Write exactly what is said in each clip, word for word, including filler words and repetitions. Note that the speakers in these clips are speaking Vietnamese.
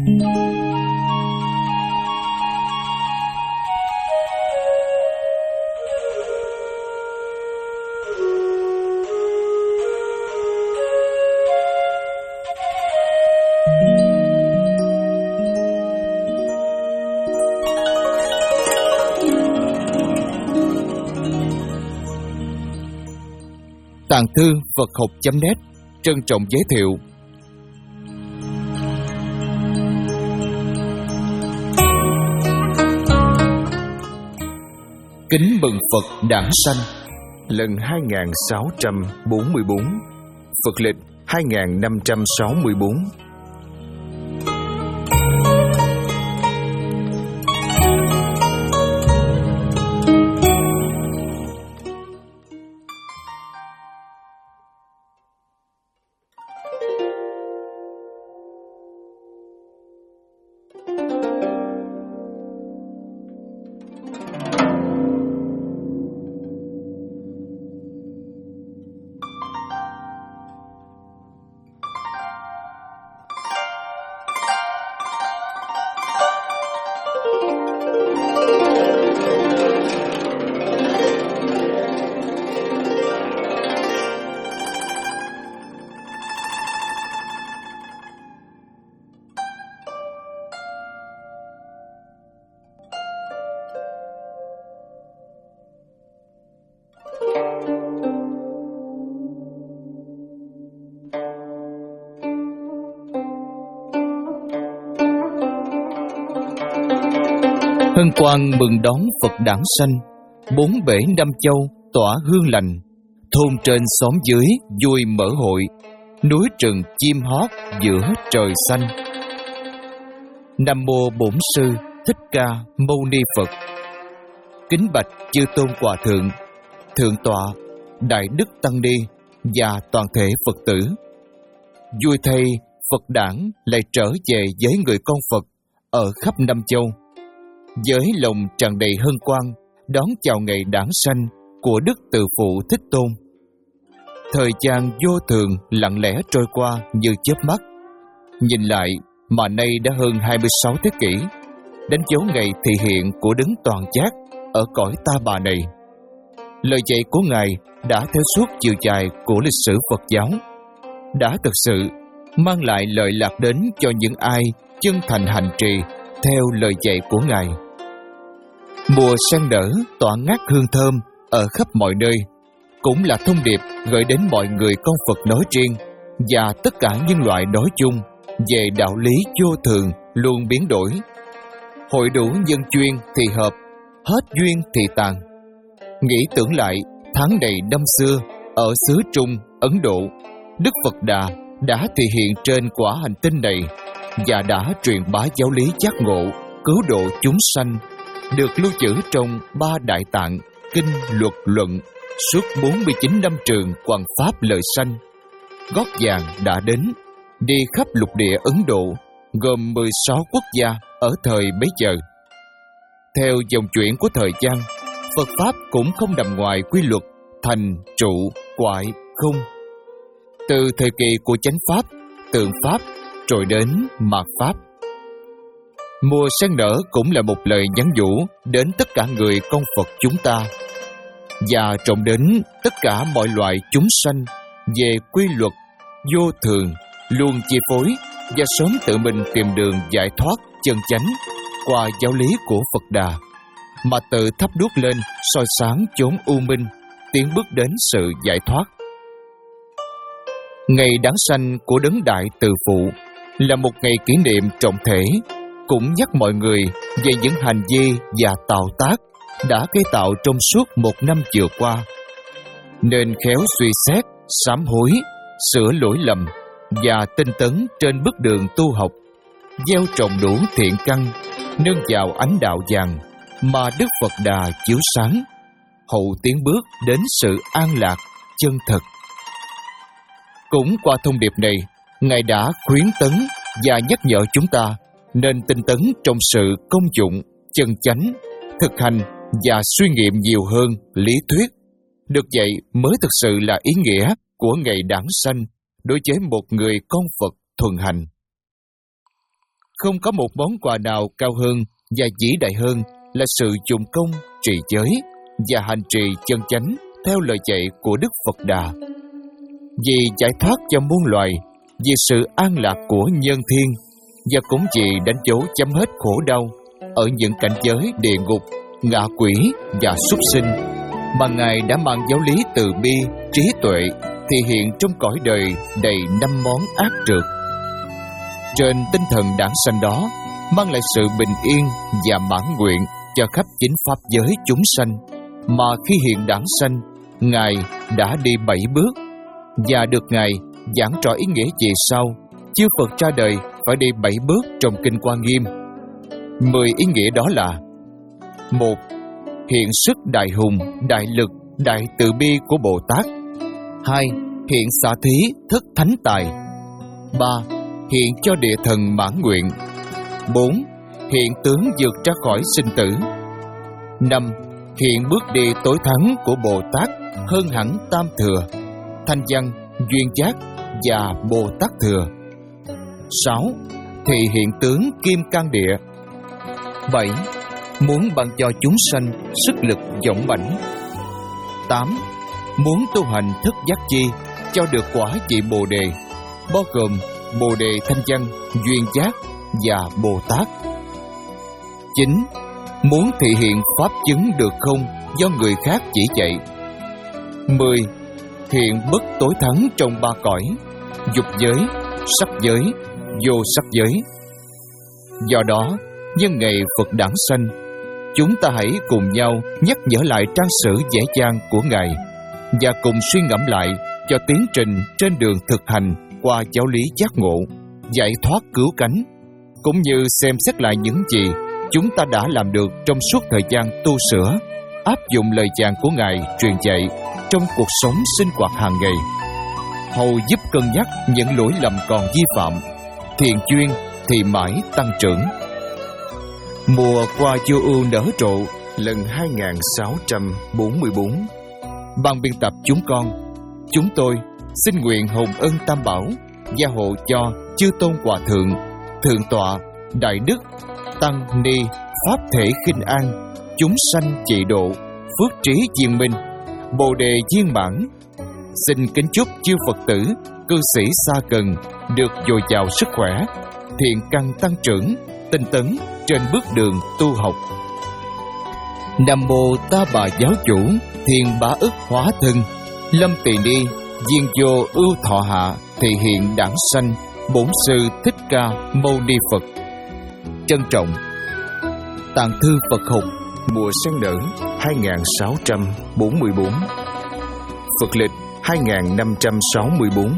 Tàng thư Phật học chấm net trân trọng giới thiệu Kính mừng Phật đản sanh lần hai nghìn sáu trăm bốn mươi bốn, Phật lịch hai nghìn năm trăm sáu mươi bốn. Hân quang mừng đón Phật đản sanh, bốn bể năm châu tỏa hương lành, thôn trên xóm dưới vui mở hội, núi rừng chim hót giữa trời xanh. Nam mô Bổn Sư Thích Ca Mâu Ni Phật. Kính bạch chư tôn hòa thượng, thượng tọa, đại đức tăng ni và toàn thể Phật tử. Vui thay Phật đản lại trở về với người con Phật ở khắp năm châu, với lòng tràn đầy hân hoan đón chào ngày đản sanh của Đức Từ Phụ Thích Tôn. Thời gian vô thường lặng lẽ trôi qua như chớp mắt, nhìn lại mà nay đã hơn hai mươi sáu thế kỷ, đánh dấu ngày thị hiện của Đấng Toàn Giác ở cõi ta bà này. Lời dạy của Ngài đã theo suốt chiều dài của lịch sử Phật giáo, đã thực sự mang lại lợi lạc đến cho những ai chân thành hành trì theo lời dạy của Ngài. Mùa sen nở tỏa ngát hương thơm ở khắp mọi nơi, cũng là thông điệp gửi đến mọi người con Phật nói riêng và tất cả nhân loại nói chung về đạo lý vô thường luôn biến đổi. Hội đủ nhân duyên thì hợp, hết duyên thì tàn. Nghĩ tưởng lại tháng này năm xưa ở xứ Trung, Ấn Độ, Đức Phật Đà đã thị hiện trên quả hành tinh này và đã truyền bá giáo lý giác ngộ, cứu độ chúng sanh, được lưu trữ trong ba đại tạng, kinh, luật, luận, suốt bốn mươi chín năm trường hoàn pháp lợi sanh. Gót vàng đã đến, đi khắp lục địa Ấn Độ, gồm mười sáu quốc gia ở thời bấy giờ. Theo dòng chuyển của thời gian, Phật Pháp cũng không nằm ngoài quy luật thành, trụ, hoại, không. Từ thời kỳ của chánh Pháp, tượng Pháp, rồi đến mạt Pháp. Mùa sen nở cũng là một lời nhắn nhủ đến tất cả người con Phật chúng ta, và trọng đến tất cả mọi loại chúng sanh về quy luật vô thường luôn chi phối và sớm tự mình tìm đường giải thoát chân chánh qua giáo lý của Phật Đà, mà tự thắp đuốc lên soi sáng chốn u minh, tiến bước đến sự giải thoát. Ngày đản sanh của Đấng Đại Từ Phụ là một ngày kỷ niệm trọng thể, cũng nhắc mọi người về những hành vi và tạo tác đã gây tạo trong suốt một năm vừa qua, nên khéo suy xét, sám hối, sửa lỗi lầm và tinh tấn trên bước đường tu học, gieo trồng đủ thiện căn, nương vào ánh đạo vàng mà Đức Phật Đà chiếu sáng, hậu tiến bước đến sự an lạc chân thật. Cũng qua thông điệp này, Ngài đã khuyến tấn và nhắc nhở chúng ta nên tinh tấn trong sự công dụng, chân chánh, thực hành và suy nghiệm nhiều hơn lý thuyết. Được vậy mới thực sự là ý nghĩa của ngày đản sanh đối với một người con Phật thuần hành. Không có một món quà nào cao hơn và vĩ đại hơn là sự dụng công, trì giới và hành trì chân chánh theo lời dạy của Đức Phật Đà. Vì giải thoát cho muôn loài, vì sự an lạc của nhân thiên, và cũng vì đánh dấu chấm hết khổ đau ở những cảnh giới địa ngục, ngạ quỷ và súc sinh, mà Ngài đã mang giáo lý từ bi, trí tuệ thể hiện trong cõi đời đầy năm món ác trượt. Trên tinh thần đản sanh đó, mang lại sự bình yên và mãn nguyện cho khắp chính pháp giới chúng sanh, mà khi hiện đản sanh, Ngài đã đi bảy bước, và được Ngài giảng rõ ý nghĩa về sau. Chư Phật ra đời phải đi bảy bước trong Kinh Hoa Nghiêm. Mười ý nghĩa đó là: một. Hiện sức đại hùng, đại lực, đại từ bi của Bồ Tát. Hai. Hiện xả thí, thức thánh tài. Ba. Hiện cho địa thần mãn nguyện. Bốn. Hiện tướng vượt ra khỏi sinh tử. Năm. Hiện bước đi tối thắng của Bồ Tát hơn hẳn Tam Thừa, Thanh Văn, Duyên Giác và Bồ Tát Thừa. Sáu. Thị hiện tướng Kim Cang Địa. Bảy. Muốn ban cho chúng sanh sức lực dũng mãnh. Tám. Muốn tu hành thức giác chi cho được quả vị Bồ Đề, bao gồm Bồ Đề Thanh Văn, Duyên Giác và Bồ Tát. Chín. Muốn thị hiện pháp chứng được không do người khác chỉ dạy. Mười. Hiện bất tối thắng trong ba cõi: dục giới, sắc giới, vô sắc giới. Do đó, nhân ngày Phật đản sanh, chúng ta hãy cùng nhau nhắc nhở lại trang sử dễ dàng của Ngài, và cùng suy ngẫm lại cho tiến trình trên đường thực hành qua giáo lý giác ngộ, giải thoát cứu cánh, cũng như xem xét lại những gì chúng ta đã làm được trong suốt thời gian tu sửa, áp dụng lời giảng của Ngài truyền dạy trong cuộc sống sinh hoạt hàng ngày, hầu giúp cân nhắc những lỗi lầm còn vi phạm, thiền chuyên thì mãi tăng trưởng. Mùa hoa vô ưu nở rộ lần hai nghìn sáu trăm bốn mươi bốn. Ban biên tập chúng con, chúng tôi xin nguyện hồng ân Tam Bảo gia hộ cho chư tôn hòa thượng, thượng tọa, đại đức, tăng ni, pháp thể khinh an, chúng sanh trị độ, phước trí viên minh, bồ đề viên mãn. Xin kính chúc chư Phật tử, cư sĩ xa gần được dồi dào sức khỏe, thiện căn tăng trưởng, tinh tấn trên bước đường tu học. Nam mô Ta Bà Giáo Chủ, Thiên Bá Ức Hóa Thân, Lâm Tỳ Ni, Viên Vô Ưu Thọ Hạ, thị hiện đản sanh, Bổn Sư Thích Ca Mâu Ni Phật. Trân trọng. Tạng thư Phật học mùa sen nở hai nghìn sáu trăm bốn mươi bốn, Phật lịch hai nghìn năm trăm sáu mươi bốn.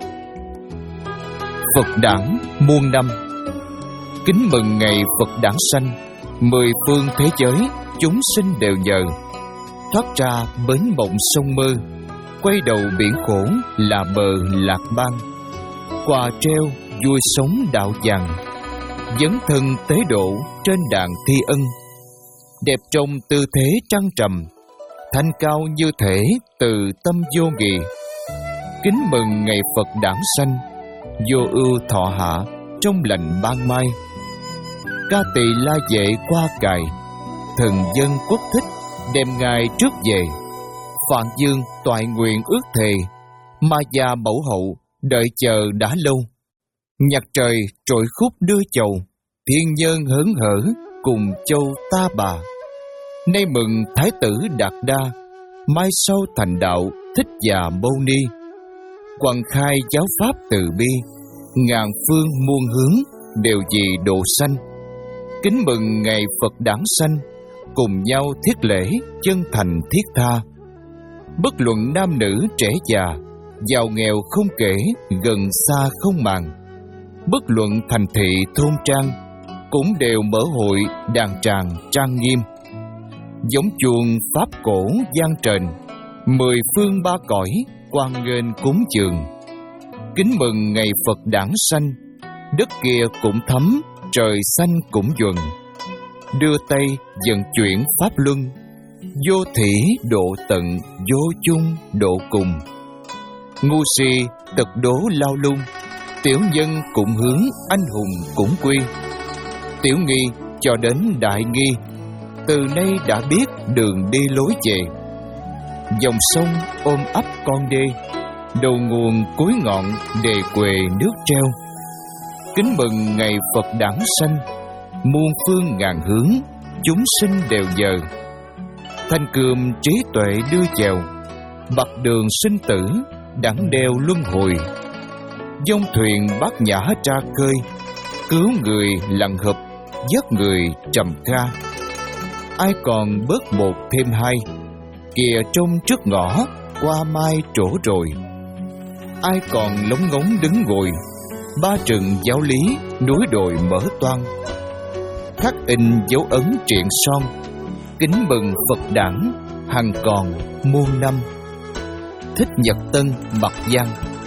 Phật đản muôn năm. Kính mừng ngày Phật đản sanh, mười phương thế giới chúng sinh đều nhờ thoát ra bến mộng sông mơ, quay đầu biển khổ là bờ lạc bang, quà treo vui sống đạo vàng, dấn thân tế độ trên đàn thi ân, đẹp trong tư thế trăng trầm, thanh cao như thể từ tâm vô nghị. Kính mừng ngày Phật đản sanh, vô ưu thọ hạ trong lành ban mai, ca tỳ la vệ qua cài, thần dân quốc thích đem ngài trước về. Phạn Dương toại nguyện ước thề, ma gia mẫu hậu đợi chờ đã lâu. Nhạc trời trội khúc đưa chầu, thiên nhân hớn hở cùng châu Ta Bà. Nay mừng Thái tử Đạt Đa, mai sau thành đạo Thích Già Mâu Ni. Quảng khai giáo pháp từ bi, ngàn phương muôn hướng đều vì độ sanh. Kính mừng ngày Phật đản sanh, cùng nhau thiết lễ chân thành thiết tha. Bất luận nam nữ trẻ già, giàu nghèo không kể, gần xa không màng. Bất luận thành thị thôn trang, cũng đều mở hội đàn tràng trang nghiêm. Giống chuông pháp cổ gian trền, mười phương ba cõi quan nghênh cúng dường. Kính mừng ngày Phật đản sanh, đất kia cũng thấm, trời xanh cũng duần. Đưa tay dần chuyển pháp luân, vô thỉ độ tận, vô chung độ cùng. Ngu si tật đố lao lung, tiểu nhân cũng hướng anh hùng cũng quy. tiểu nghi cho đến đại nghi, từ nay đã biết đường đi lối về. Dòng sông ôm ấp con đê, đầu nguồn cuối ngọn đề quề nước treo. Kính mừng ngày Phật đản sanh, muôn phương ngàn hướng, chúng sinh đều giờ. Thanh cương trí tuệ đưa chèo, bậc đường sinh tử, đẳng đeo luân hồi. Dông thuyền bát nhã ra khơi, cứu người lặng hợp, dắt người trầm kha. Ai còn bớt một thêm hai, kìa trông trước ngõ, qua mai trổ rồi. Ai còn lóng ngóng đứng ngồi, ba trừng giáo lý, núi đồi mở toang. Khắc in dấu ấn triện son, kính mừng Phật đản, hằng còn muôn năm. Thích Nhật Tân, Mặc Giang.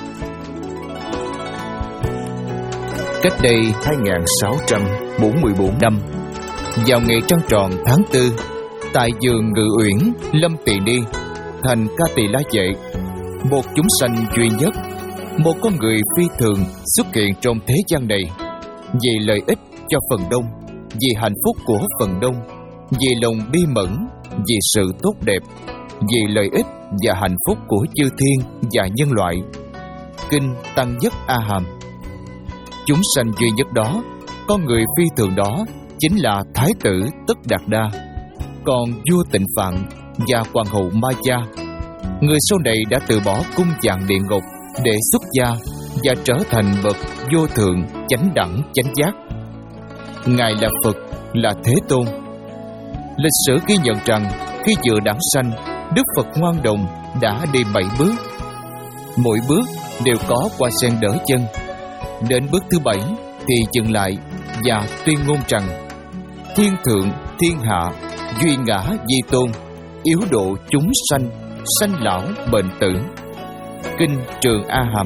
Cách đây hai nghìn sáu trăm bốn mươi tư năm, vào ngày trăng tròn tháng tư, tại vườn Ngự Uyển, Lâm Tỳ Ni, thành Ca Tỳ La Vệ, một chúng sanh duy nhất, một con người phi thường xuất hiện trong thế gian này, vì lợi ích cho phần đông, vì hạnh phúc của phần đông, vì lòng bi mẫn, vì sự tốt đẹp, vì lợi ích và hạnh phúc của chư thiên và nhân loại. Kinh Tăng Nhất A Hàm. Chúng sanh duy nhất đó, con người phi thường đó, chính là Thái tử Tất Đạt Đa, còn vua Tịnh Phạn và hoàng hậu Ma Gia. Người sau này đã từ bỏ cung vàng địa ngục để xuất gia và trở thành bậc vô thượng chánh đẳng chánh giác. Ngài là Phật, là Thế Tôn. Lịch sử ghi nhận rằng khi vừa đản sanh, Đức Phật ngoan đồng đã đi bảy bước. Mỗi bước đều có hoa sen đỡ chân. Đến bước thứ bảy thì dừng lại và tuyên ngôn rằng: thiên thượng thiên hạ, duy ngã di tôn, yếu độ chúng sanh, sanh lão bệnh tử. Kinh Trường A Hàm.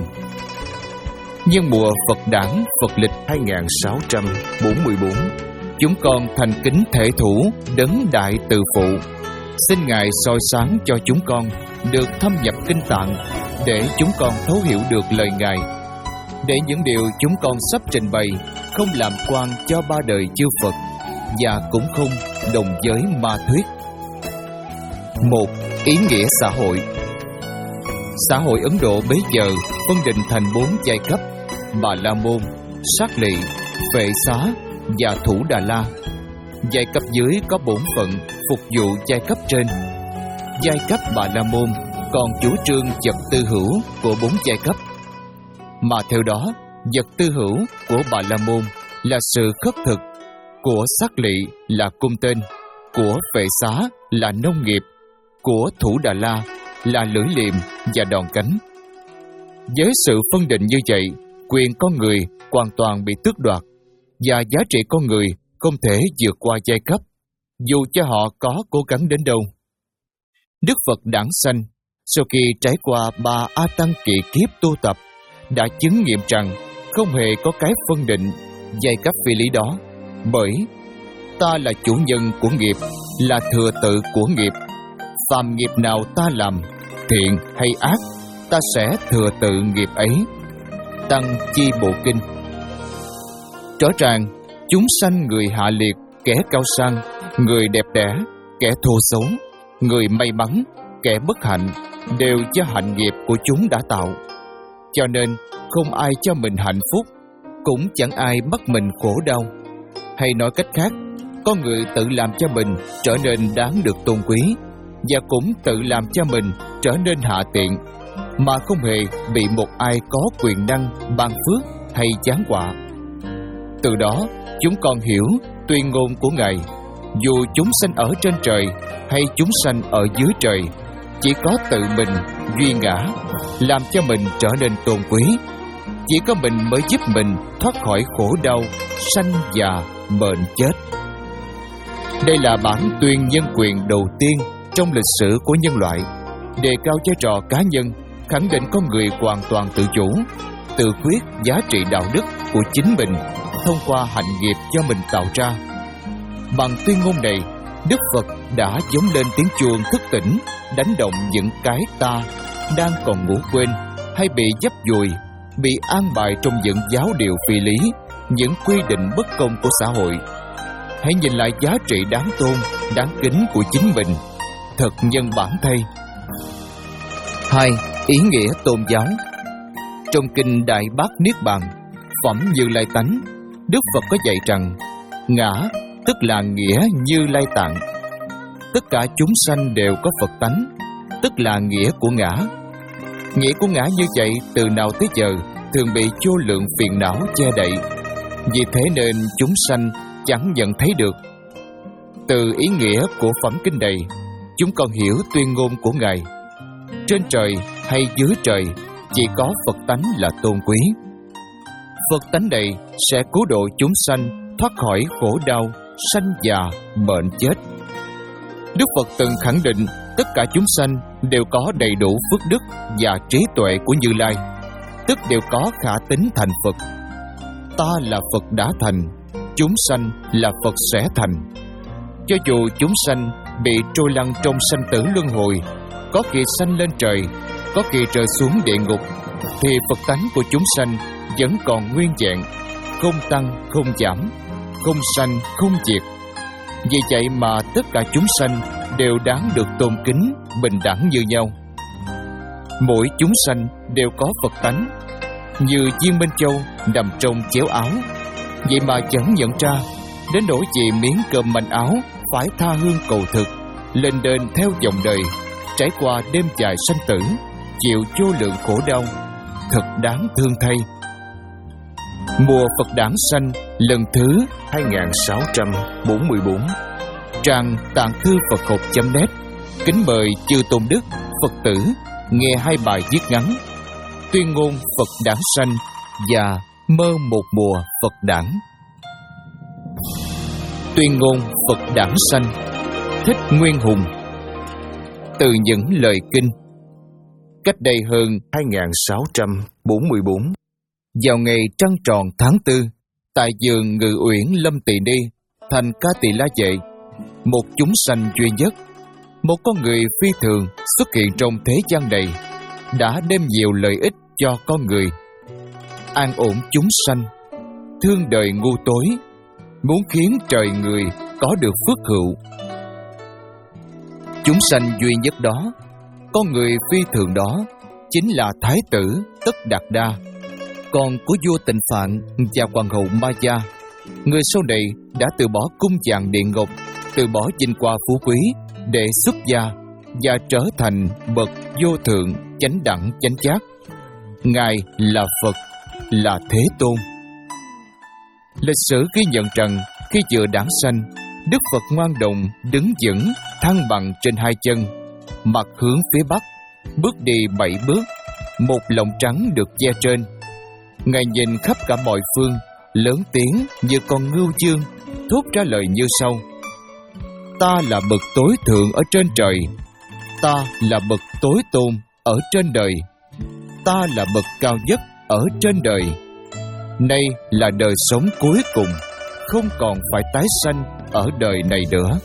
Nhân mùa Phật đản Phật lịch hai nghìn sáu trăm bốn mươi tư, chúng con thành kính thể thủ đấng đại từ phụ, xin Ngài soi sáng cho chúng con được thâm nhập kinh tạng, để chúng con thấu hiểu được lời Ngài, để những điều chúng con sắp trình bày không làm quan cho ba đời chư Phật, và cũng không đồng giới ma thuyết. Một. Ý nghĩa xã hội. Xã hội Ấn Độ bấy giờ phân định thành bốn giai cấp: Bà La Môn, Sát Lị, Vệ Xá và Thủ Đà La. Giai cấp dưới có bổn phận phục vụ giai cấp trên. Giai cấp Bà La Môn còn chủ trương vật tư hữu của bốn giai cấp, mà theo đó vật tư hữu của Bà La Môn là sự khất thực, của Sát Lị là cung tên, của Vệ Xá là nông nghiệp, của Thủ Đà La là lưỡi liềm và đòn cánh. Với sự phân định như vậy, quyền con người hoàn toàn bị tước đoạt, và giá trị con người không thể vượt qua giai cấp, dù cho họ có cố gắng đến đâu. Đức Phật đản sanh sau khi trải qua ba A Tăng kỳ kiếp tu tập, đã chứng nghiệm rằng không hề có cái phân định giai cấp phi lý đó, bởi ta là chủ nhân của nghiệp, là thừa tự của nghiệp. Phàm nghiệp nào ta làm, thiện hay ác, ta sẽ thừa tự nghiệp ấy. Tăng Chi Bộ Kinh. Rõ ràng chúng sanh người hạ liệt, kẻ cao sang, người đẹp đẽ, kẻ thô xấu, người may mắn, kẻ bất hạnh, đều do hạnh nghiệp của chúng đã tạo. Cho nên không ai cho mình hạnh phúc, cũng chẳng ai bắt mình khổ đau. Hay nói cách khác, con người tự làm cho mình trở nên đáng được tôn quý, và cũng tự làm cho mình trở nên hạ tiện, mà không hề bị một ai có quyền năng ban phước hay giáng họa. Từ đó chúng con hiểu tuyên ngôn của Ngài: dù chúng sanh ở trên trời hay chúng sanh ở dưới trời, chỉ có tự mình duy ngã làm cho mình trở nên tôn quý. Chỉ có mình mới giúp mình thoát khỏi khổ đau sanh già bệnh chết. Đây là bản tuyên nhân quyền đầu tiên trong lịch sử của nhân loại, đề cao vai trò cá nhân, khẳng định con người hoàn toàn tự chủ, tự quyết giá trị đạo đức của chính mình thông qua hạnh nghiệp do mình tạo ra. Bằng tuyên ngôn này, Đức Phật đã giống lên tiếng chuông thức tỉnh, đánh động những cái ta đang còn ngủ quên hay bị dấp vùi, bị an bài trong những giáo điều phi lý, những quy định bất công của xã hội, hãy nhìn lại giá trị đáng tôn, đáng kính của chính mình. Thật nhân bản thay. Hai. Ý nghĩa tôn giáo. Trong kinh Đại Bát Niết Bàn, phẩm Như Lai Tánh, Đức Phật có dạy rằng ngã tức là nghĩa Như Lai Tạng. Tất cả chúng sanh đều có Phật tánh, tức là nghĩa của ngã. Nghĩa của ngã như vậy từ nào tới giờ thường bị vô lượng phiền não che đậy. Vì thế nên chúng sanh chẳng nhận thấy được. Từ ý nghĩa của phẩm kinh này, chúng con hiểu tuyên ngôn của Ngài: trên trời hay dưới trời, chỉ có Phật tánh là tôn quý. Phật tánh này sẽ cứu độ chúng sanh thoát khỏi khổ đau, sanh già, bệnh chết. Đức Phật từng khẳng định tất cả chúng sanh đều có đầy đủ phước đức và trí tuệ của Như Lai, tức đều có khả tính thành Phật. Ta là Phật đã thành, chúng sanh là Phật sẽ thành. Cho dù chúng sanh bị trôi lăn trong sanh tử luân hồi, có khi sanh lên trời, có khi rơi xuống địa ngục, thì Phật tánh của chúng sanh vẫn còn nguyên vẹn, không tăng, không giảm, không sanh, không diệt. Vì vậy mà tất cả chúng sanh đều đáng được tôn kính, bình đẳng như nhau. Mỗi chúng sanh đều có Phật tánh, như viên Minh Châu nằm trong chéo áo, vậy mà chẳng nhận ra, đến nỗi vì miếng cơm manh áo phải tha hương cầu thực, lên đên theo dòng đời, trải qua đêm dài sanh tử, chịu vô lượng khổ đau, thật đáng thương thay. Mùa Phật đản sanh lần thứ hai nghìn sáu trăm bốn mươi bốn. Trang Tạng Thư Phật Học chấm net kính mời chư tôn đức, Phật tử nghe hai bài viết ngắn Tuyên ngôn Phật đản sanh và Mơ một mùa Phật đản. Tuyên ngôn Phật đản sanh. Thích Nguyên Hùng. Từ những lời kinh. Cách đây hơn hai nghìn sáu trăm bốn mươi bốn, vào ngày trăng tròn tháng tư, tại vườn Ngự Uyển Lâm Tỳ Ni, thành Ca Tỳ La Vệ, một chúng sanh duy nhất, một con người phi thường xuất hiện trong thế gian này, đã đem nhiều lợi ích cho con người, an ổn chúng sanh, thương đời ngu tối, muốn khiến trời người có được phước hữu. Chúng sanh duy nhất đó, con người phi thường đó, chính là Thái tử Tất Đạt Đa, con của vua Tịnh Phạn và hoàng hậu Maya, người sau này đã từ bỏ cung vàng điện ngọc, từ bỏ vinh hoa phú quý để xuất gia và trở thành bậc vô thượng chánh đẳng chánh giác. Ngài là Phật, là Thế Tôn. Lịch sử ghi nhận rằng khi vừa đản sanh, Đức Phật ngoan đồng đứng vững thăng bằng trên hai chân, mặt hướng phía bắc, bước đi bảy bước, một lọng trắng được che trên. Ngài nhìn khắp cả mọi phương, lớn tiếng như con ngưu dương, thốt ra lời như sau: Ta là bậc tối thượng ở trên trời, ta là bậc tối tôn ở trên đời, ta là bậc cao nhất ở trên đời. Nay là đời sống cuối cùng, không còn phải tái sanh ở đời này nữa.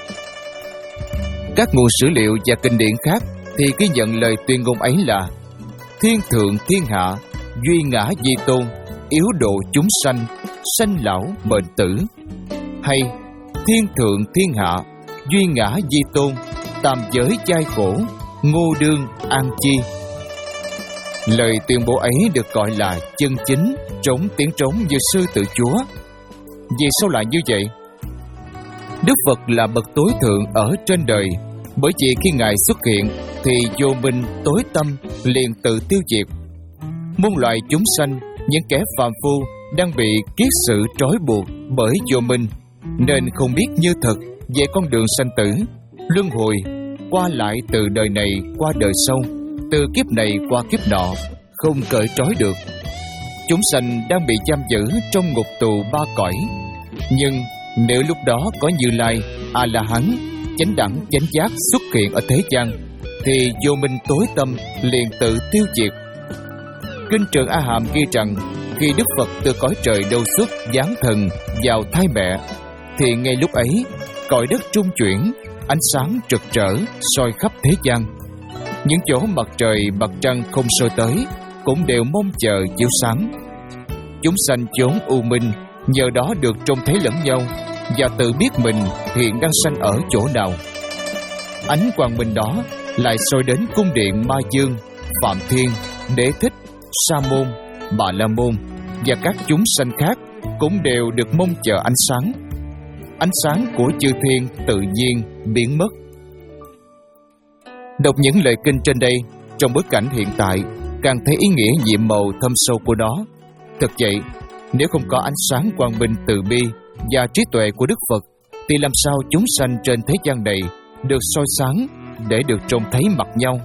Các nguồn sử liệu và kinh điển khác thì ghi nhận lời tuyên ngôn ấy là: Thiên thượng thiên hạ, duy ngã di tôn, yếu độ chúng sanh, sanh lão bệnh tử. Hay Thiên thượng thiên hạ, duy ngã di tôn, tam giới giai khổ, ngô đương an chi. Lời tuyên bố ấy được gọi là chân chính, trống tiếng trống như sư tự Chúa. Vì sao lại như vậy? Đức Phật là bậc tối thượng ở trên đời, bởi vì khi Ngài xuất hiện thì vô minh tối tâm liền tự tiêu diệt. Muôn loài chúng sanh, những kẻ phàm phu đang bị kiết sự trói buộc bởi vô minh, nên không biết như thật về con đường sanh tử, luân hồi, qua lại từ đời này qua đời sau, từ kiếp này qua kiếp nọ, không cởi trói được. Chúng sanh đang bị giam giữ trong ngục tù ba cõi. Nhưng nếu lúc đó có Như Lai, A-la-hán, chánh đẳng chánh giác xuất hiện ở thế gian, thì vô minh tối tâm liền tự tiêu diệt. Kinh Trường A Hàm ghi rằng khi Đức Phật từ cõi trời đâu xuất giáng thần vào thai mẹ, thì ngay lúc ấy cõi đất trung chuyển, ánh sáng rực rỡ soi khắp thế gian. Những chỗ mặt trời mặt trăng không soi tới cũng đều mong chờ chiếu sáng. Chúng sanh chốn u minh nhờ đó được trông thấy lẫn nhau, và tự biết mình hiện đang sanh ở chỗ nào. Ánh quang minh đó lại soi đến cung điện Ma Dương, Phạm Thiên, Đế Thích, Sa Môn, Bà La Môn và các chúng sanh khác cũng đều được mong chờ ánh sáng. Ánh sáng của chư thiên tự nhiên biến mất. Đọc những lời kinh trên đây, trong bối cảnh hiện tại, càng thấy ý nghĩa nhiệm màu thâm sâu của nó. Thật vậy, nếu không có ánh sáng quang minh từ bi và trí tuệ của Đức Phật, thì làm sao chúng sanh trên thế gian này được soi sáng để được trông thấy mặt nhau?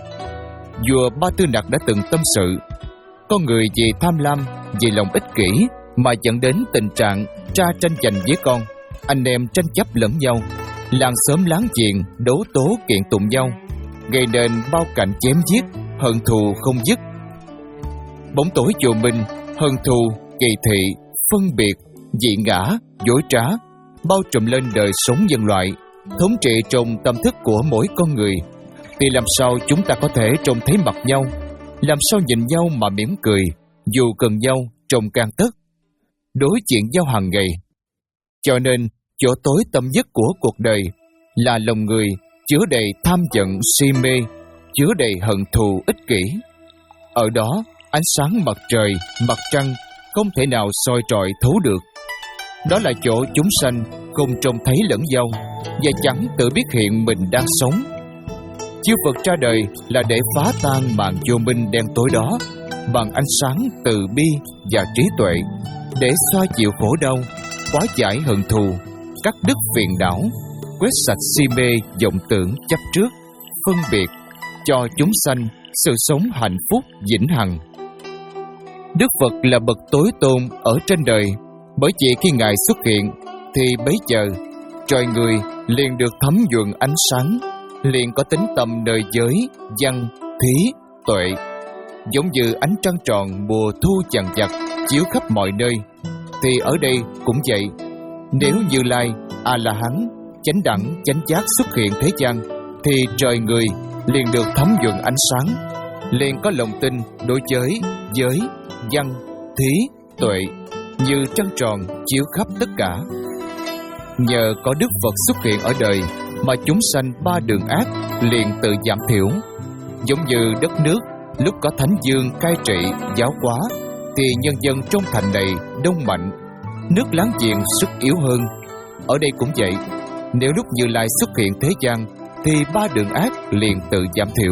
Vua Ba Tư Nặc đã từng tâm sự, con người vì tham lam, vì lòng ích kỷ mà dẫn đến tình trạng cha tranh giành với con, anh em tranh chấp lẫn nhau, làng xóm láng giềng đấu tố kiện tụng nhau, gây nên bao cảnh chém giết, hận thù không dứt. Bóng tối vô minh, hận thù, kỳ thị, phân biệt, dị ngã, dối trá bao trùm lên đời sống nhân loại, thống trị trong tâm thức của mỗi con người. Thì làm sao chúng ta có thể trông thấy mặt nhau, làm sao nhìn nhau mà mỉm cười, dù cần nhau trong gang tấc, đối chuyện nhau hàng ngày? Cho nên chỗ tối tâm nhất của cuộc đời là lòng người chứa đầy tham giận si mê, chứa đầy hận thù ích kỷ. Ở đó ánh sáng mặt trời, mặt trăng không thể nào soi rọi thấu được. Đó là chỗ chúng sanh không trông thấy lẫn nhau và chẳng tự biết hiện mình đang sống. Chư Phật ra đời là để phá tan màn vô minh đen tối đó bằng ánh sáng từ bi và trí tuệ, để xoa dịu khổ đau, hóa giải hận thù, cắt đứt phiền não, quét sạch si mê vọng tưởng chấp trước, phân biệt, cho chúng sanh sự sống hạnh phúc vĩnh hằng. Đức Phật là bậc tối tôn ở trên đời, bởi vì khi Ngài xuất hiện thì bấy giờ trời người liền được thấm nhuần ánh sáng, liền có tính tâm nơi giới, văn, thí, tuệ. Giống như ánh trăng tròn mùa thu chằng chặt chiếu khắp mọi nơi, thì ở đây cũng vậy. Nếu Như Lai, A-la-hán, chánh đẳng, chánh giác xuất hiện thế gian, thì trời người liền được thấm nhuần ánh sáng, liền có lòng tin đối với giới, văn, thí, tuệ như trăng tròn chiếu khắp tất cả. Nhờ có Đức Phật xuất hiện ở đời mà chúng sanh ba đường ác liền tự giảm thiểu. Giống như đất nước lúc có Thánh Dương cai trị giáo hóa, thì nhân dân trong thành này đông mạnh, nước láng giềng sức yếu hơn. Ở đây cũng vậy, nếu lúc Như Lai xuất hiện thế gian thì ba đường ác liền tự giảm thiểu.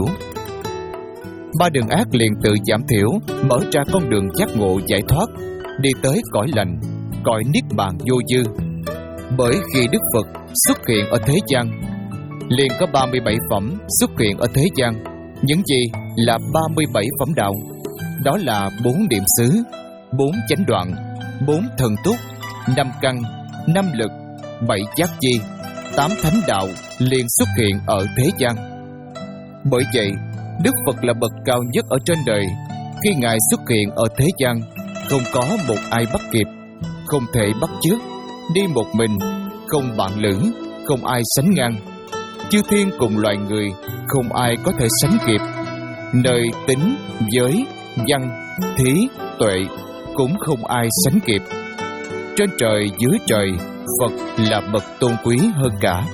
Ba đường ác liền tự giảm thiểu, mở ra con đường giác ngộ giải thoát, đi tới cõi lành, cõi niết bàn vô dư. Bởi khi Đức Phật xuất hiện ở thế gian, liền có ba mươi bảy phẩm xuất hiện ở thế gian. Những gì là ba mươi bảy phẩm đạo? Đó là bốn niệm xứ, bốn chánh đoạn, bốn thần túc, năm căn, năm lực, bảy giác chi, tám thánh đạo liền xuất hiện ở thế gian. Bởi vậy, Đức Phật là bậc cao nhất ở trên đời. Khi Ngài xuất hiện ở thế gian, không có một ai bắt kịp, không thể bắt chước, đi một mình, không bạn lữ, không ai sánh ngang. Chư thiên cùng loài người, không ai có thể sánh kịp. Nơi tính, giới, văn, thí, tuệ cũng không ai sánh kịp. Trên trời dưới trời, Phật là bậc tôn quý hơn cả.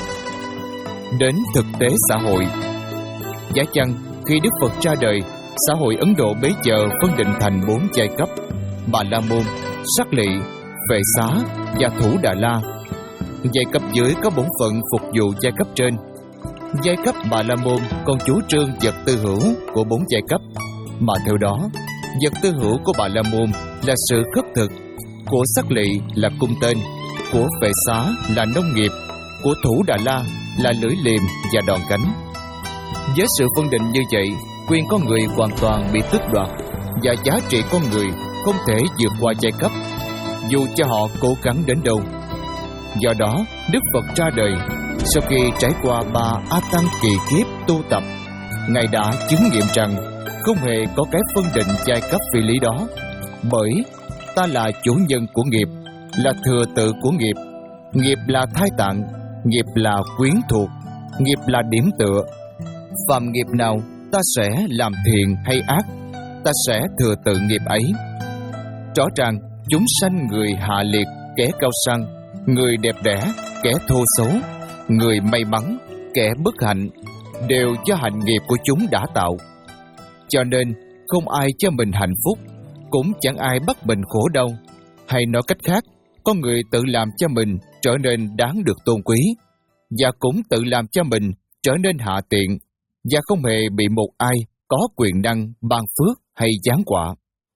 Đến thực tế xã hội, giá chăng khi Đức Phật ra đời, xã hội Ấn Độ bấy giờ phân định thành bốn giai cấp: Bà La Môn, Sắc Lị, Vệ Xá và Thủ Đà La. Giai cấp dưới có bổn phận phục vụ giai cấp trên. Giai cấp Bà La Môn còn chủ trương vật tư hữu của bốn giai cấp, mà theo đó, vật tư hữu của Bà La Môn là sự khất thực, của Sắc Lị là cung tên, của Vệ Xá là nông nghiệp, của Thủ Đà La là lưỡi liềm và đòn gánh. Với sự phân định như vậy, quyền con người hoàn toàn bị tước đoạt, và giá trị con người không thể vượt qua giai cấp, dù cho họ cố gắng đến đâu. Do đó, Đức Phật ra đời, sau khi trải qua ba A Tăng kỳ kiếp tu tập, Ngài đã chứng nghiệm rằng không hề có cái phân định giai cấp phi lý đó. Bởi ta là chủ nhân của nghiệp, là thừa tự của nghiệp. Nghiệp là thai tạng, nghiệp là quyến thuộc, nghiệp là điểm tựa. Phàm nghiệp nào ta sẽ làm thiện hay ác, ta sẽ thừa tự nghiệp ấy. Rõ ràng chúng sanh người hạ liệt, kẻ cao sang, người đẹp đẽ, kẻ thô xấu, người may mắn, kẻ bất hạnh, đều do hạnh nghiệp của chúng đã tạo. Cho nên không ai cho mình hạnh phúc, cũng chẳng ai bắt mình khổ đau. Hay nói cách khác, con người tự làm cho mình trở nên đáng được tôn quý, và cũng tự làm cho mình trở nên hạ tiện, và không hề bị một ai có quyền năng ban phước hay giáng họa.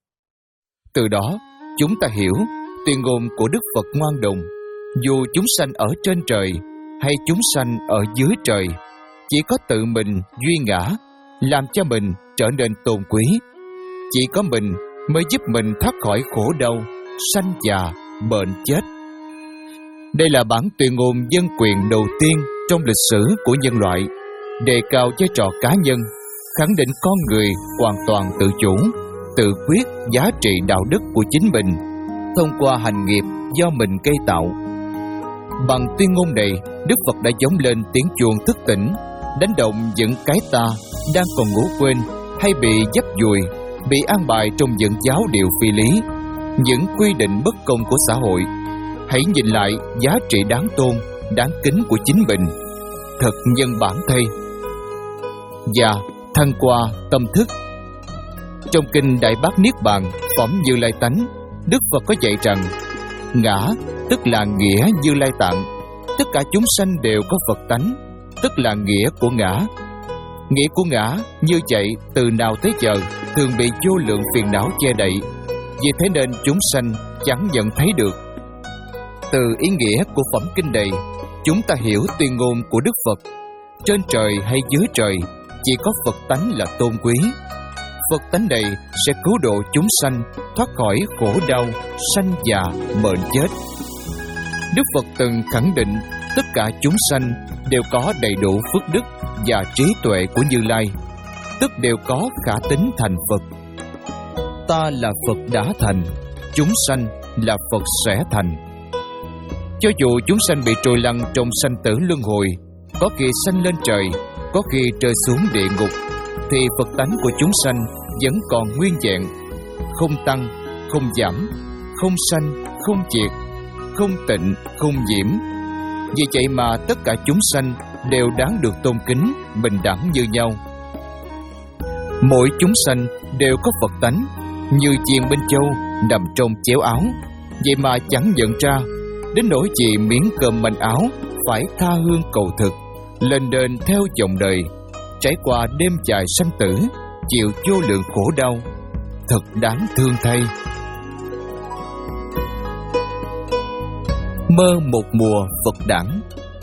Từ đó, chúng ta hiểu tuyên ngôn của Đức Phật ngoan đồng: dù chúng sanh ở trên trời hay chúng sanh ở dưới trời, chỉ có tự mình duy ngã làm cho mình trở nên tôn quý. Chỉ có mình mới giúp mình thoát khỏi khổ đau, sanh già, bệnh chết. Đây là bản tuyên ngôn dân quyền đầu tiên trong lịch sử của nhân loại, đề cao vai trò cá nhân, khẳng định con người hoàn toàn tự chủ, tự quyết giá trị đạo đức của chính mình thông qua hành nghiệp do mình gây tạo. Bằng tuyên ngôn này, Đức Phật đã gióng lên tiếng chuông thức tỉnh, đánh động những cái ta đang còn ngủ quên hay bị dấp vùi, bị an bài trong những giáo điều phi lý, những quy định bất công của xã hội. Hãy nhìn lại giá trị đáng tôn, đáng kính của chính mình, thật nhân bản thay. Và thăng qua tâm thức. Trong kinh Đại Bát Niết Bàn phẩm Như Lai Tánh, Đức Phật có dạy rằng ngã tức là nghĩa Như Lai Tạng. Tất cả chúng sanh đều có Phật tánh, tức là nghĩa của ngã. Nghĩa của ngã như vậy từ nào tới giờ thường bị vô lượng phiền não che đậy, vì thế nên chúng sanh chẳng nhận thấy được. Từ ý nghĩa của phẩm kinh này, chúng ta hiểu tuyên ngôn của Đức Phật: trên trời hay dưới trời, chỉ có Phật tánh là tôn quý. Phật tánh này sẽ cứu độ chúng sanh thoát khỏi khổ đau, sanh già, bệnh chết. Đức Phật từng khẳng định tất cả chúng sanh đều có đầy đủ phước đức và trí tuệ của Như Lai, tức đều có khả tính thành Phật. Ta là Phật đã thành, chúng sanh là Phật sẽ thành. Cho dù chúng sanh bị trôi lăn trong sanh tử luân hồi, có khi sanh lên trời, có khi rơi xuống địa ngục, thì Phật tánh của chúng sanh vẫn còn nguyên vẹn, không tăng, không giảm, không sanh, không diệt, không tịnh, không nhiễm. Vì vậy mà tất cả chúng sanh đều đáng được tôn kính, bình đẳng như nhau. Mỗi chúng sanh đều có Phật tánh, như chiên Minh Châu nằm trong chéo áo, vậy mà chẳng nhận ra, đến nỗi chỉ miếng cơm manh áo phải tha hương cầu thực, lên đền theo dòng đời, trải qua đêm dài sanh tử, chịu vô lượng khổ đau, thật đáng thương thay. Mơ một mùa Phật đản.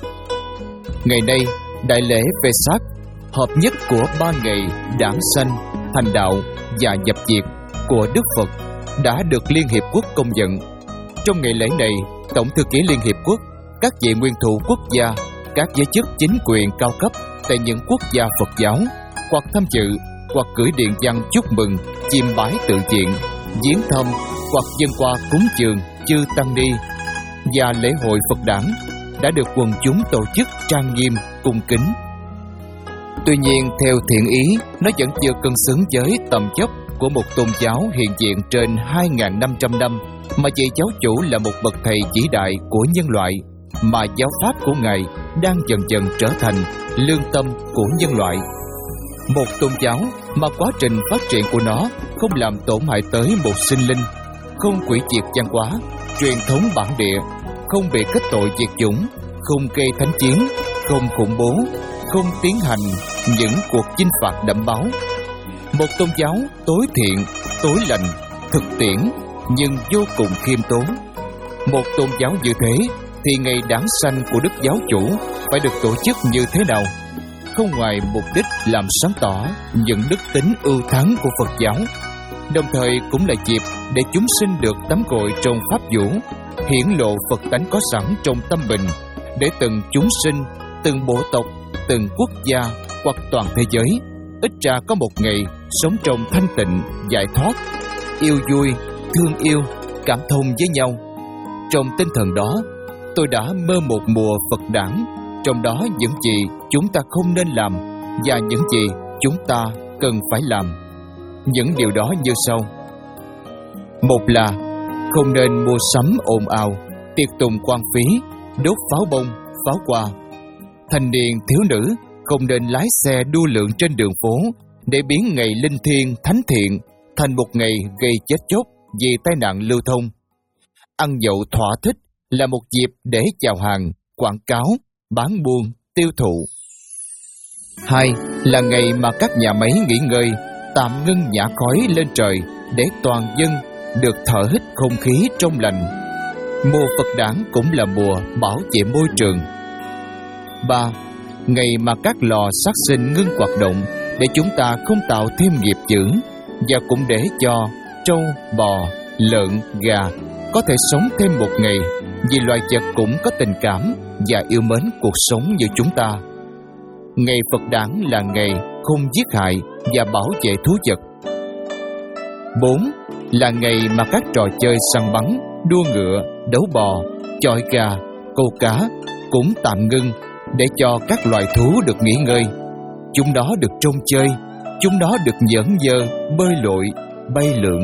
Ngày nay, đại lễ Vesak, hợp nhất của ba ngày đản sanh, thành đạo và nhập diệt của Đức Phật, đã được Liên Hiệp Quốc công nhận. Trong ngày lễ này, Tổng thư ký Liên Hiệp Quốc, các vị nguyên thủ quốc gia, các giới chức chính quyền cao cấp tại những quốc gia Phật giáo, hoặc tham dự, hoặc gửi điện văn chúc mừng, chiêm bái tự viện, viếng thăm, hoặc dâng qua cúng dường chư tăng ni, và lễ hội Phật đản đã được quần chúng tổ chức trang nghiêm, cung kính. Tuy nhiên, theo thiện ý, nó vẫn chưa cân xứng với tầm dốc của một tôn giáo hiện diện trên hai nghìn năm trăm năm, mà vị giáo chủ là một bậc thầy vĩ đại của nhân loại, mà giáo pháp của Ngài đang dần dần trở thành lương tâm của nhân loại. Một tôn giáo mà quá trình phát triển của nó không làm tổn hại tới một sinh linh, không hủy diệt văn hóa, truyền thống bản địa, không bị kết tội diệt chủng, không gây thánh chiến, không khủng bố, không tiến hành những cuộc chinh phạt đẫm máu. Một tôn giáo tối thiện, tối lành, thực tiễn, nhưng vô cùng khiêm tốn. Một tôn giáo như thế thì ngày đản sanh của Đức Giáo Chủ phải được tổ chức như thế nào? Không ngoài mục đích làm sáng tỏ những đức tính ưu thắng của Phật giáo, đồng thời cũng là dịp để chúng sinh được tắm gội trong pháp vũ, hiển lộ Phật tánh có sẵn trong tâm mình, để từng chúng sinh, từng bộ tộc, từng quốc gia hoặc toàn thế giới ít ra có một ngày sống trong thanh tịnh, giải thoát, yêu vui, thương yêu, cảm thông với nhau. Trong tinh thần đó, tôi đã mơ một mùa Phật đản, trong đó những gì chúng ta không nên làm và những gì chúng ta cần phải làm. Những điều đó như sau. Một là không nên mua sắm ồn ào, tiệc tùng quan phí, đốt pháo bông, pháo hoa. Thanh niên thiếu nữ không nên lái xe đua lượn trên đường phố để biến ngày linh thiêng thánh thiện thành một ngày gây chết chóc vì tai nạn lưu thông. Ăn nhậu thỏa thích là một dịp để chào hàng, quảng cáo, bán buôn, tiêu thụ. Hai là ngày mà các nhà máy nghỉ ngơi, tạm ngưng nhả khói lên trời để toàn dân được thở hít không khí trong lành. Mùa Phật đản cũng là mùa bảo vệ môi trường. Ba, ngày mà các lò sát sinh ngưng hoạt động để chúng ta không tạo thêm nghiệp chướng, và cũng để cho trâu, bò, lợn, gà có thể sống thêm một ngày, vì loài vật cũng có tình cảm và yêu mến cuộc sống như chúng ta. Ngày Phật đản là ngày không giết hại và bảo vệ thú vật. Bốn là ngày mà các trò chơi săn bắn, đua ngựa, đấu bò, chọi gà, câu cá cũng tạm ngưng để cho các loài thú được nghỉ ngơi. Chúng nó được trông chơi, chúng nó được giỡn giơ, bơi lội, bay lượn.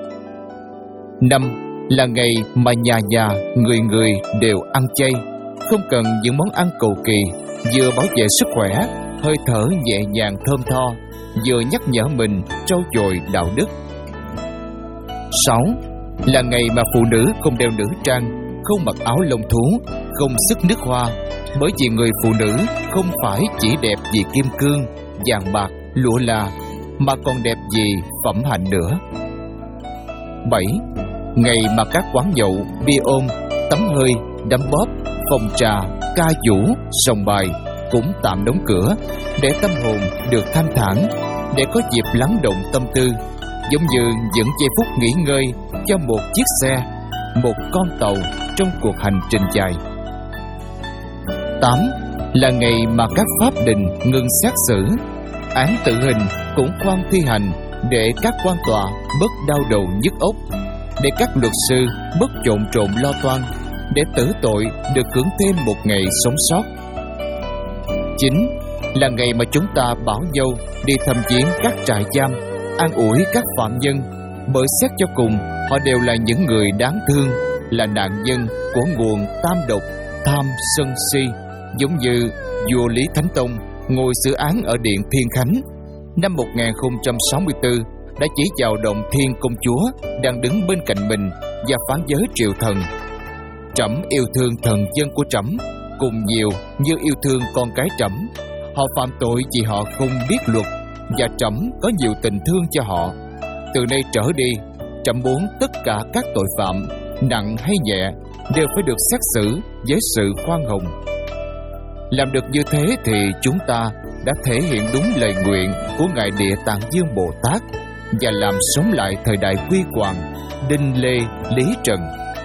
Năm là ngày mà nhà nhà, người người đều ăn chay, không cần những món ăn cầu kỳ, vừa bảo vệ sức khỏe, hơi thở nhẹ nhàng thơm tho, vừa nhắc nhở mình trau dồi đạo đức. Sáu là ngày mà phụ nữ không đeo nữ trang, không mặc áo lông thú, không sức nước hoa, bởi vì người phụ nữ không phải chỉ đẹp vì kim cương, vàng bạc, lụa là, mà còn đẹp vì phẩm hạnh nữa. Bảy ngày mà các quán nhậu, bia ôm, tắm hơi, đấm bóp, phòng trà, ca vũ, sòng bài cũng tạm đóng cửa để tâm hồn được thanh thản, để có dịp lắng động tâm tư, giống như những giây phút nghỉ ngơi cho một chiếc xe, một con tàu trong cuộc hành trình dài. Tám là ngày mà các pháp đình ngừng xét xử, án tử hình cũng khoan thi hành để các quan tòa bớt đau đầu nhức óc, để các luật sư bớt trộn trộn lo toan, để tử tội được hưởng thêm một ngày sống sót. Chín là ngày mà chúng ta bảo nhau đi thăm viếng các trại giam, an ủi các phạm nhân, bởi xét cho cùng họ đều là những người đáng thương, là nạn nhân của nguồn tam độc, tham, sân si, giống như vua Lý Thánh Tông ngồi xử án ở điện Thiên Khánh năm một nghìn không trăm sáu mươi tư, đã chỉ chào động Thiên Công Chúa đang đứng bên cạnh mình và phán giới triệu thần: Trẫm yêu thương thần dân của trẫm cùng nhiều như yêu thương con cái trẫm. Họ phạm tội vì họ không biết luật, và trẫm có nhiều tình thương cho họ. Từ nay trở đi, trẫm muốn tất cả các tội phạm, nặng hay nhẹ, đều phải được xét xử với sự khoan hồng. Làm được như thế thì chúng ta đã thể hiện đúng lời nguyện của Ngài Địa Tạng Dương Bồ Tát và làm sống lại thời đại huy hoàng Đinh Lê Lý Trần.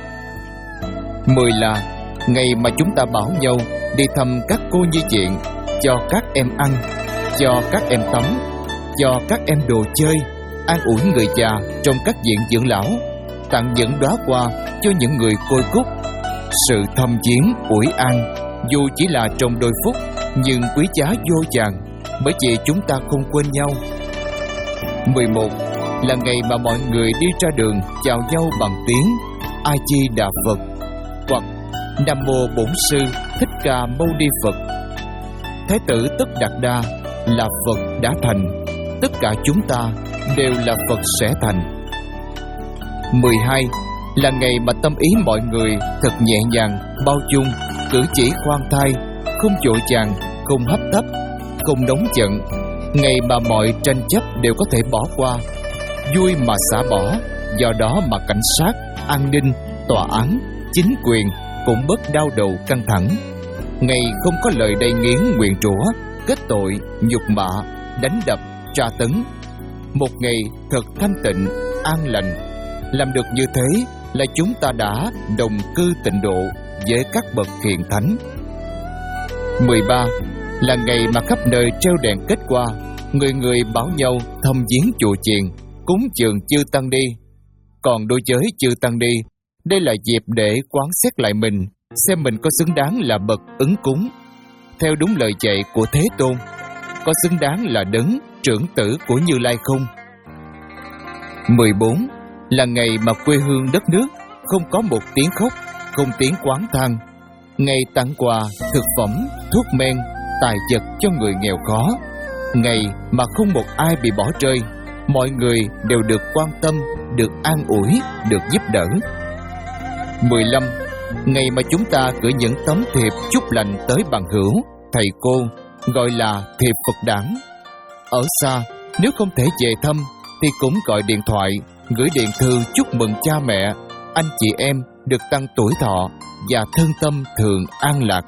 Mười là ngày mà chúng ta bảo nhau đi thăm các cô nhi viện, cho các em ăn, cho các em tắm, cho các em đồ chơi, an ủi người già trong các viện dưỡng lão, tặng những đóa hoa cho những người côi cút. Sự thăm viếng ủi an dù chỉ là trong đôi phút, nhưng quý giá vô vàn, bởi vì chúng ta không quên nhau. Mười một là ngày mà mọi người đi ra đường chào nhau bằng tiếng A Di Đà Phật hoặc Nam Mô Bổn Sư Thích Ca Mâu Ni Phật. Thái tử Tất Đạt Đa là Phật đã thành, tất cả chúng ta đều là Phật sẽ thành. Mười hai là ngày mà tâm ý mọi người thật nhẹ nhàng, bao dung, cử chỉ khoan thai, không vội vàng, không hấp tấp, không nóng giận. Ngày mà mọi tranh chấp đều có thể bỏ qua, vui mà xả bỏ. Do đó mà cảnh sát, an ninh, tòa án, chính quyền cũng bớt đau đầu căng thẳng. Ngày không có lời đầy nghiến nguyền rủa, kết tội, nhục mạ, đánh đập, tra tấn. Một ngày thật thanh tịnh, an lành. Làm được như thế là chúng ta đã đồng cư tịnh độ với các bậc hiền thánh. Mười ba là ngày mà khắp nơi treo đèn kết hoa, người người bảo nhau thăm viếng chùa chiền, cúng dường chư tăng đi. Còn đối với chư tăng đi, đây là dịp để quán xét lại mình, xem mình có xứng đáng là bậc ứng cúng theo đúng lời dạy của Thế Tôn, có xứng đáng là đấng trưởng tử của Như Lai không. Mười bốn là ngày mà quê hương đất nước không có một tiếng khóc, không tiếng oán than, ngày tặng quà, thực phẩm, thuốc men, tài vật cho người nghèo khó, ngày mà không một ai bị bỏ rơi, mọi người đều được quan tâm, được an ủi, được giúp đỡ. mười lăm. Ngày mà chúng ta gửi những tấm thiệp chúc lành tới bằng hữu, thầy cô, gọi là thiệp Phật đản. Ở xa, nếu không thể về thăm thì cũng gọi điện thoại, gửi điện thư chúc mừng cha mẹ, anh chị em được tăng tuổi thọ và thân tâm thường an lạc.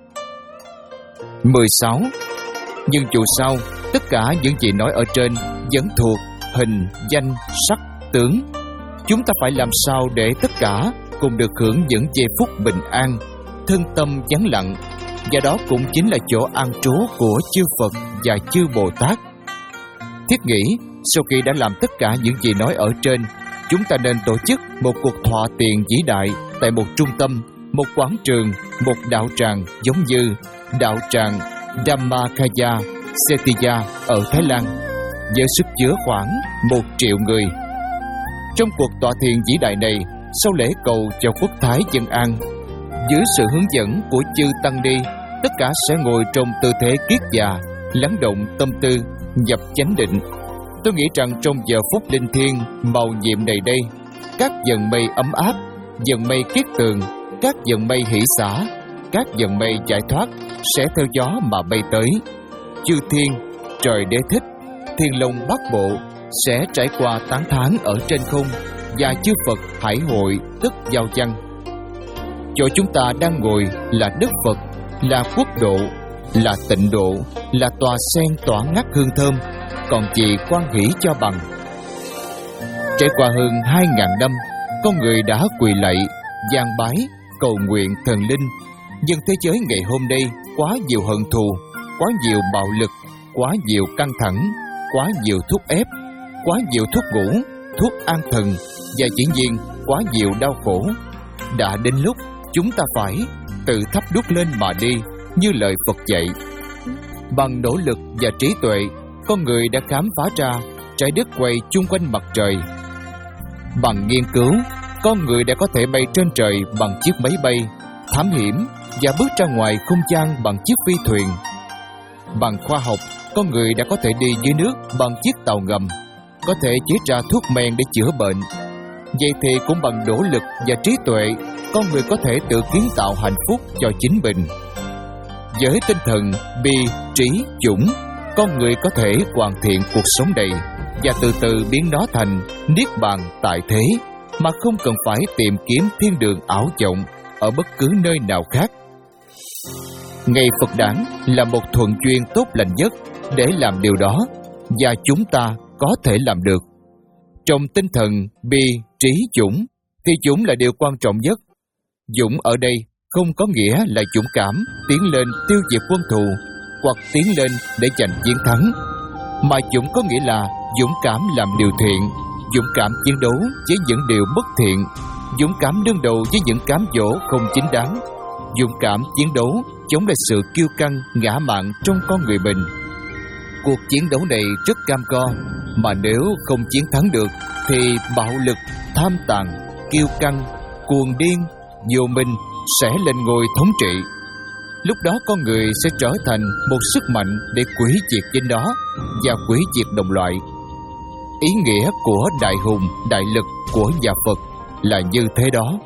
mười sáu. Nhưng dù sao, tất cả những gì nói ở trên vẫn thuộc hình, danh, sắc, tướng. Chúng ta phải làm sao để tất cả cùng được hưởng những giây phút bình an, thân tâm vắng lặng, và đó cũng chính là chỗ an trú của chư Phật và chư Bồ Tát. Thiết nghĩ, sau khi đã làm tất cả những gì nói ở trên, chúng ta nên tổ chức một cuộc thọ tiền vĩ đại tại một trung tâm, một quảng trường, một đạo tràng giống như đạo tràng Dhammakaya Setiya ở Thái Lan, với sức chứa khoảng một triệu người. Trong cuộc tọa thiền vĩ đại này, sau lễ cầu cho quốc thái dân an, dưới sự hướng dẫn của chư tăng ni, tất cả sẽ ngồi trong tư thế kiết già, lắng động tâm tư, nhập chánh định. Tôi nghĩ rằng trong giờ phút linh thiêng màu nhiệm này đây, các dần mây ấm áp, dần mây kiết tường, các dần mây hỷ xả, các dần mây giải thoát sẽ theo gió mà bay tới. Chư thiên, trời đế thích, thiên long bát bộ sẽ trải qua tán thán ở trên không, và chư Phật hải hội tức giao chăng. Chỗ chúng ta đang ngồi là đất Phật, là quốc độ, là tịnh độ, là tòa sen tỏa ngát hương thơm, còn gì quan hỷ cho bằng. Trải qua hơn hai ngàn năm, con người đã quỳ lạy, giang bái, cầu nguyện thần linh, nhưng thế giới ngày hôm nay quá nhiều hận thù, quá nhiều bạo lực, quá nhiều căng thẳng, quá nhiều thuốc ép, quá nhiều thuốc ngủ, thuốc an thần, và dĩ nhiên quá nhiều đau khổ. Đã đến lúc chúng ta phải tự thắp đuốc lên mà đi, như lời Phật dạy. Bằng nỗ lực và trí tuệ, con người đã khám phá ra trái đất quay chung quanh mặt trời. Bằng nghiên cứu, con người đã có thể bay trên trời bằng chiếc máy bay, thám hiểm và bước ra ngoài không gian bằng chiếc phi thuyền. Bằng khoa học, con người đã có thể đi dưới nước bằng chiếc tàu ngầm, có thể chế ra thuốc men để chữa bệnh. Vậy thì cũng bằng nỗ lực và trí tuệ, con người có thể tự kiến tạo hạnh phúc cho chính mình. Với tinh thần bi, trí, dũng, con người có thể hoàn thiện cuộc sống này và từ từ biến nó thành niết bàn tại thế, mà không cần phải tìm kiếm thiên đường ảo vọng ở bất cứ nơi nào khác. Ngày Phật đản là một thuận duyên tốt lành nhất để làm điều đó, và chúng ta có thể làm được. Trong tinh thần bi, trí, dũng thì dũng là điều quan trọng nhất. Dũng ở đây không có nghĩa là dũng cảm tiến lên tiêu diệt quân thù hoặc tiến lên để giành chiến thắng, mà dũng có nghĩa là dũng cảm làm điều thiện, dũng cảm chiến đấu với những điều bất thiện, dũng cảm đương đầu với những cám dỗ không chính đáng, dũng cảm chiến đấu chống lại sự kiêu căng ngã mạn trong con người mình. Cuộc chiến đấu này rất cam go, mà nếu không chiến thắng được thì bạo lực, tham tàn, kiêu căng, cuồng điên, vô minh sẽ lên ngôi thống trị. Lúc đó con người sẽ trở thành một sức mạnh để hủy diệt chính đó và hủy diệt đồng loại. Ý nghĩa của đại hùng, đại lực của nhà Phật là như thế đó.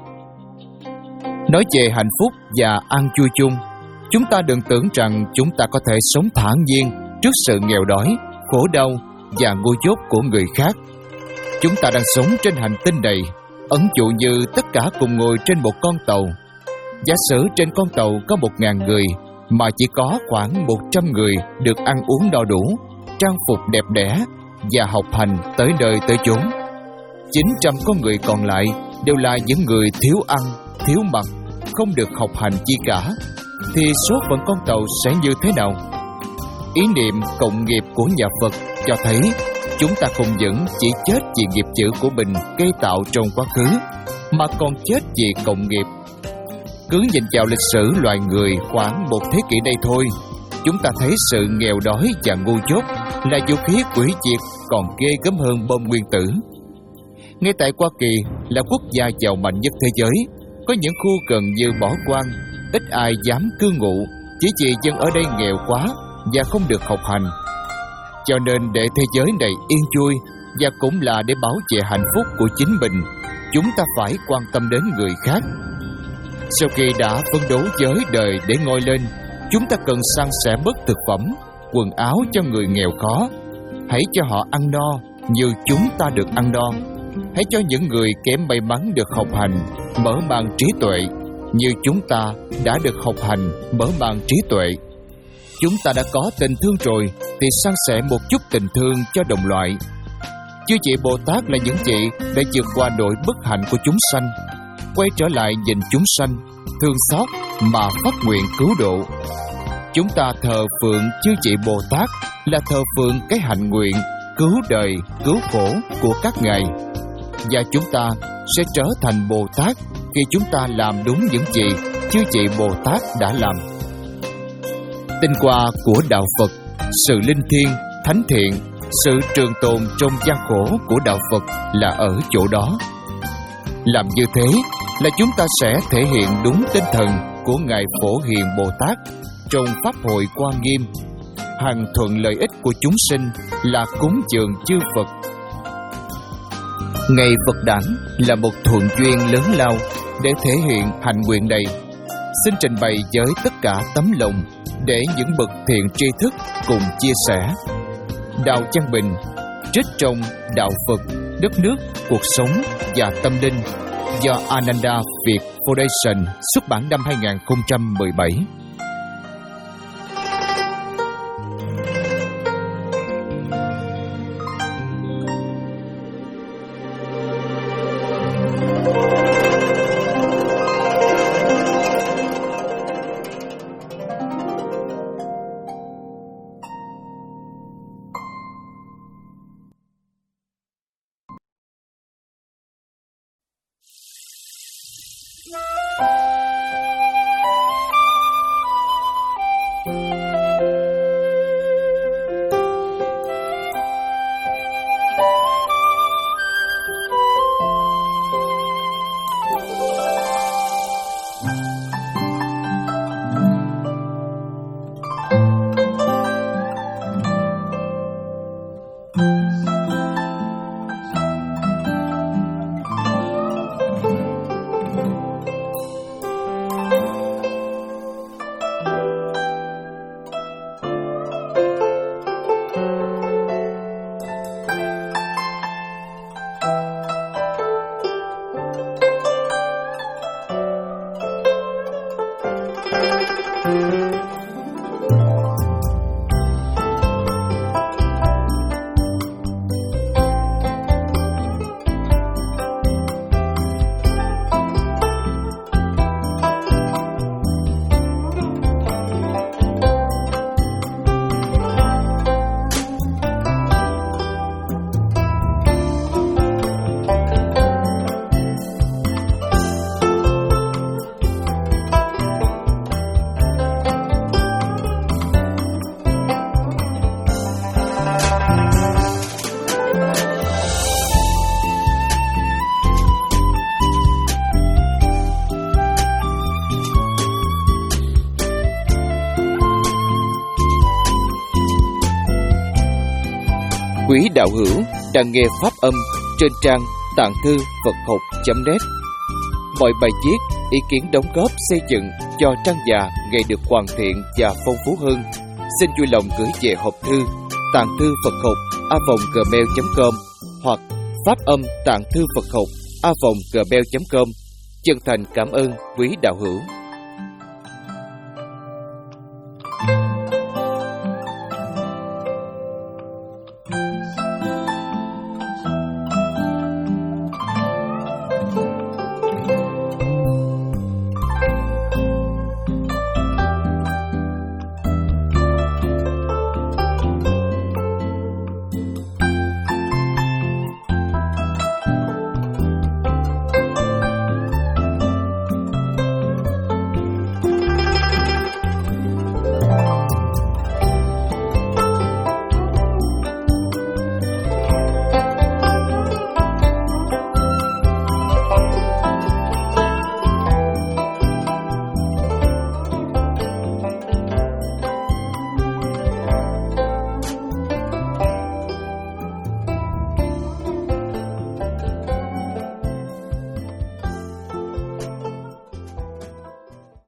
Nói về hạnh phúc và an vui chung, chúng ta đừng tưởng rằng chúng ta có thể sống thản nhiên trước sự nghèo đói, khổ đau và ngu dốt của người khác. Chúng ta đang sống trên hành tinh này, ẩn dụ như tất cả cùng ngồi trên một con tàu. Giả sử trên con tàu có một ngàn người, mà chỉ có khoảng một trăm người được ăn uống no đủ, trang phục đẹp đẽ và học hành tới nơi tới chốn. chín trăm con người còn lại đều là những người thiếu ăn, thiếu mặc, không được học hành chi cả. Thì số phận con tàu sẽ như thế nào? Ý niệm cộng nghiệp của nhà Phật cho thấy chúng ta không những chỉ chết vì nghiệp chữ của mình gây tạo trong quá khứ, mà còn chết vì cộng nghiệp. Cứ nhìn vào lịch sử loài người khoảng một thế kỷ đây thôi, chúng ta thấy sự nghèo đói và ngu dốt là vũ khí hủy diệt còn ghê gớm hơn bom nguyên tử. Ngay tại Hoa Kỳ là quốc gia giàu mạnh nhất thế giới, có Có những khu gần như bỏ hoang, ít ai dám cư ngụ, chỉ vì dân ở đây nghèo quá và không được học hành. Cho nên để thế giới này yên vui và cũng là để bảo vệ hạnh phúc của chính mình, chúng ta phải quan tâm đến người khác. Sau khi đã phấn đấu với đời để ngoi lên, chúng ta cần san sẻ bớt thực phẩm, quần áo cho người nghèo khó. Hãy cho họ ăn no như chúng ta được ăn no. Hãy cho những người kém may mắn được học hành, mở mang trí tuệ như chúng ta đã được học hành, mở mang trí tuệ. Chúng ta đã có tình thương rồi thì san sẻ một chút tình thương cho đồng loại. Chư vị Bồ Tát là những vị đã vượt qua nỗi bất hạnh của chúng sanh, quay trở lại nhìn chúng sanh, thương xót mà phát nguyện cứu độ. Chúng ta thờ phượng chư vị Bồ Tát là thờ phượng cái hạnh nguyện cứu đời, cứu khổ của các ngài. Và chúng ta sẽ trở thành Bồ Tát khi chúng ta làm đúng những gì chư vị Bồ Tát đã làm. Tinh hoa của Đạo Phật, sự linh thiêng, thánh thiện, sự trường tồn trong gian khổ của Đạo Phật là ở chỗ đó. Làm như thế là chúng ta sẽ thể hiện đúng tinh thần của Ngài Phổ Hiền Bồ Tát trong Pháp hội Quan Nghiêm. Hằng thuận lợi ích của chúng sinh là cúng dường chư Phật. Ngày Phật Đản là một thuận duyên lớn lao để thể hiện hạnh nguyện này. Xin trình bày với tất cả tấm lòng để những bậc thiện tri thức cùng chia sẻ. Đạo Trang Bình, trích trong Đạo Phật, Đất nước, Cuộc sống và Tâm linh do Ananda Việt Foundation xuất bản năm hai nghìn không trăm mười bảy. Quý đạo hữu đang nghe pháp âm trên trang tạng thư Phật học chấm net. Mọi bài viết, ý kiến đóng góp xây dựng cho trang già ngày được hoàn thiện và phong phú hơn, xin vui lòng gửi về hộp thư tạng thư Phật học a vòng gmail chấm com hoặc pháp âm tạng thư Phật học a vòng gmail chấm com. Chân thành cảm ơn quý đạo hữu.